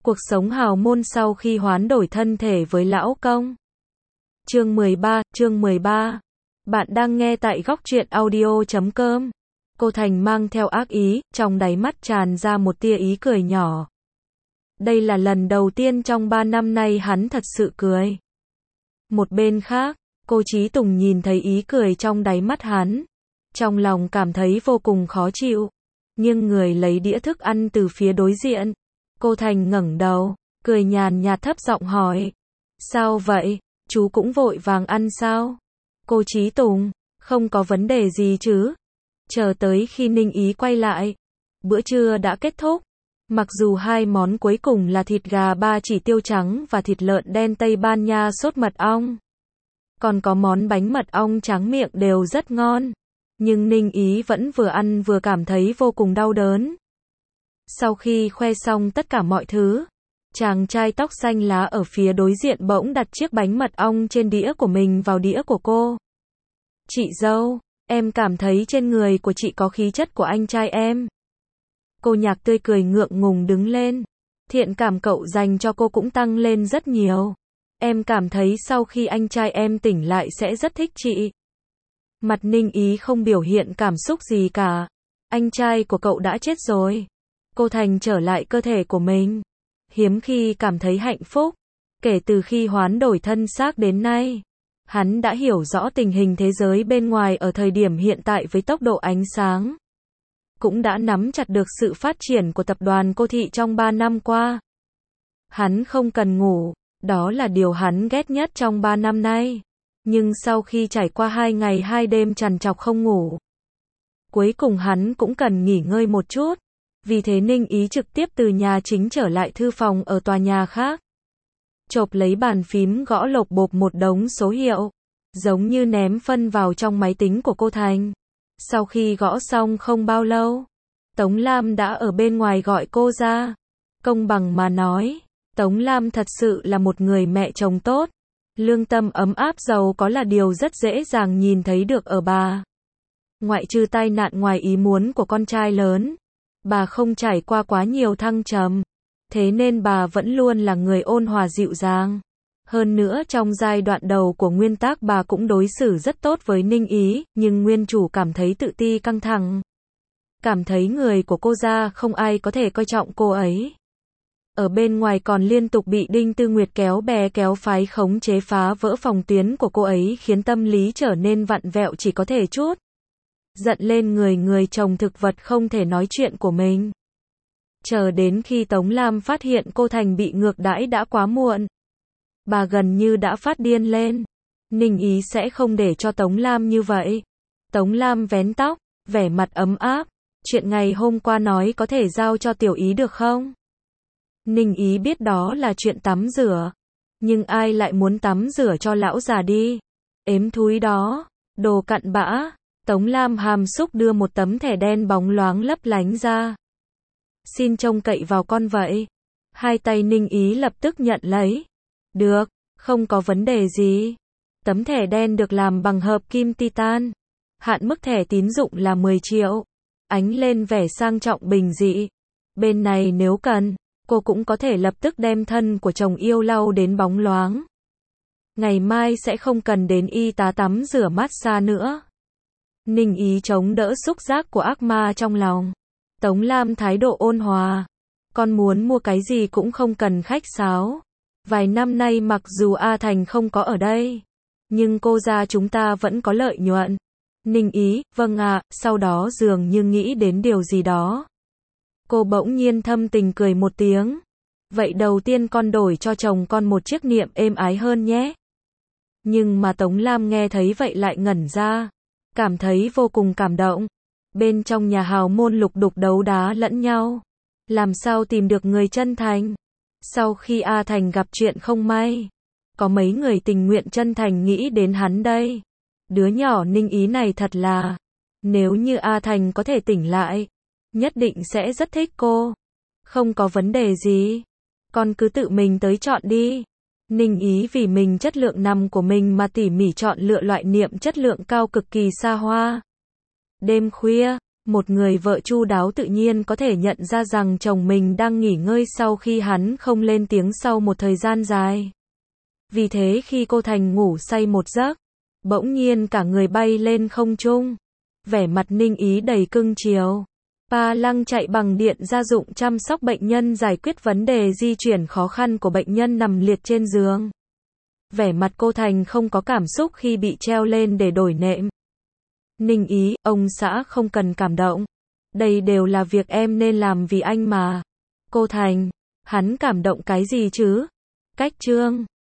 Cuộc sống hào môn sau khi hoán đổi thân thể với lão công. Chương 13. Bạn đang nghe tại góc truyện audio.com. Cô Thành mang theo ác ý, trong đáy mắt tràn ra một tia ý cười nhỏ. Đây là lần đầu tiên trong 3 năm nay hắn thật sự cười. Một bên khác, cô Chí Tùng nhìn thấy ý cười trong đáy mắt hắn. Trong lòng cảm thấy vô cùng khó chịu. Nhưng người lấy đĩa thức ăn từ phía đối diện. Cô Thành ngẩng đầu, cười nhàn nhạt thấp giọng hỏi. Sao vậy, chú cũng vội vàng ăn sao? Cô Chí Tùng, không có vấn đề gì chứ? Chờ tới khi Ninh Ý quay lại. Bữa trưa đã kết thúc. Mặc dù hai món cuối cùng là thịt gà ba chỉ tiêu trắng và thịt lợn đen Tây Ban Nha sốt mật ong. Còn có món bánh mật ong tráng miệng đều rất ngon. Nhưng Ninh Ý vẫn vừa ăn vừa cảm thấy vô cùng đau đớn. Sau khi khoe xong tất cả mọi thứ, chàng trai tóc xanh lá ở phía đối diện bỗng đặt chiếc bánh mật ong trên đĩa của mình vào đĩa của cô. Chị dâu, em cảm thấy trên người của chị có khí chất của anh trai em. Cô Nhạc tươi cười ngượng ngùng đứng lên. Thiện cảm cậu dành cho cô cũng tăng lên rất nhiều. Em cảm thấy sau khi anh trai em tỉnh lại sẽ rất thích chị. Mặt Ninh Ý không biểu hiện cảm xúc gì cả. Anh trai của cậu đã chết rồi. Cô Thành trở lại cơ thể của mình. Hiếm khi cảm thấy hạnh phúc. Kể từ khi hoán đổi thân xác đến nay, hắn đã hiểu rõ tình hình thế giới bên ngoài ở thời điểm hiện tại với tốc độ ánh sáng. Cũng đã nắm chặt được sự phát triển của tập đoàn Cô Thị trong 3 năm qua. Hắn không cần ngủ, đó là điều hắn ghét nhất trong 3 năm nay. Nhưng sau khi trải qua 2 ngày 2 đêm trằn trọc không ngủ, cuối cùng hắn cũng cần nghỉ ngơi một chút. Vì thế Ninh Ý trực tiếp từ nhà chính trở lại thư phòng ở tòa nhà khác. Chộp lấy bàn phím gõ lộp bộp một đống số hiệu, giống như ném phân vào trong máy tính của cô Thành. Sau khi gõ xong không bao lâu, Tống Lam đã ở bên ngoài gọi cô ra. Công bằng mà nói, Tống Lam thật sự là một người mẹ chồng tốt. Lương tâm ấm áp giàu có là điều rất dễ dàng nhìn thấy được ở bà. Ngoại trừ tai nạn ngoài ý muốn của con trai lớn, bà không trải qua quá nhiều thăng trầm. Thế nên bà vẫn luôn là người ôn hòa dịu dàng. Hơn nữa trong giai đoạn đầu của nguyên tác bà cũng đối xử rất tốt với Ninh Ý, nhưng nguyên chủ cảm thấy tự ti căng thẳng. Cảm thấy người của cô ra không ai có thể coi trọng cô ấy. Ở bên ngoài còn liên tục bị Đinh Tư Nguyệt kéo bè kéo phái khống chế phá vỡ phòng tuyến của cô ấy khiến tâm lý trở nên vặn vẹo chỉ có thể chút. Giận lên người chồng thực vật không thể nói chuyện của mình. Chờ đến khi Tống Lam phát hiện cô Thành bị ngược đãi đã quá muộn. Bà gần như đã phát điên lên. Ninh Ý sẽ không để cho Tống Lam như vậy. Tống Lam vén tóc, vẻ mặt ấm áp. Chuyện ngày hôm qua nói có thể giao cho Tiểu Ý được không? Ninh Ý biết đó là chuyện tắm rửa. Nhưng ai lại muốn tắm rửa cho lão già đi. Ếm thúi đó. Đồ cặn bã. Tống Lam hàm xúc đưa một tấm thẻ đen bóng loáng lấp lánh ra. Xin trông cậy vào con vậy. Hai tay Ninh Ý lập tức nhận lấy. Được, không có vấn đề gì. Tấm thẻ đen được làm bằng hợp kim titan. Hạn mức thẻ tín dụng là 10 triệu. Ánh lên vẻ sang trọng bình dị. Bên này nếu cần, cô cũng có thể lập tức đem thân của chồng yêu lau đến bóng loáng. Ngày mai sẽ không cần đến y tá tắm rửa massage nữa. Ninh Ý chống đỡ xúc giác của ác ma trong lòng. Tống Lam thái độ ôn hòa. Con muốn mua cái gì cũng không cần khách sáo. Vài năm nay mặc dù A Thành không có ở đây, nhưng cô gia chúng ta vẫn có lợi nhuận. Ninh Ý, vâng ạ, sau đó dường như nghĩ đến điều gì đó. Cô bỗng nhiên thâm tình cười một tiếng. Vậy đầu tiên con đổi cho chồng con một chiếc niệm êm ái hơn nhé. Nhưng mà Tống Lam nghe thấy vậy lại ngẩn ra. Cảm thấy vô cùng cảm động. Bên trong nhà hào môn lục đục đấu đá lẫn nhau. Làm sao tìm được người chân thành? Sau khi A Thành gặp chuyện không may, có mấy người tình nguyện chân thành nghĩ đến hắn đây. Đứa nhỏ Ninh Ý này thật là, nếu như A Thành có thể tỉnh lại, nhất định sẽ rất thích cô. Không có vấn đề gì. Con cứ tự mình tới chọn đi. Ninh Ý vì mình chất lượng nằm của mình mà tỉ mỉ chọn lựa loại niệm chất lượng cao cực kỳ xa hoa. Đêm khuya, Một người vợ chu đáo tự nhiên có thể nhận ra rằng chồng mình đang nghỉ ngơi sau khi hắn không lên tiếng sau một thời gian dài. Vì thế khi cô Thành ngủ say một giấc, bỗng nhiên cả người bay lên không trung. Vẻ mặt Ninh Ý đầy cưng chiều. Pa Lăng chạy bằng điện gia dụng chăm sóc bệnh nhân, giải quyết vấn đề di chuyển khó khăn của bệnh nhân nằm liệt trên giường. Vẻ mặt cô Thành không có cảm xúc khi bị treo lên để đổi nệm. Ninh Ý, ông xã không cần cảm động. Đây đều là việc em nên làm vì anh mà. Cô Thành, hắn cảm động cái gì chứ? Cách chương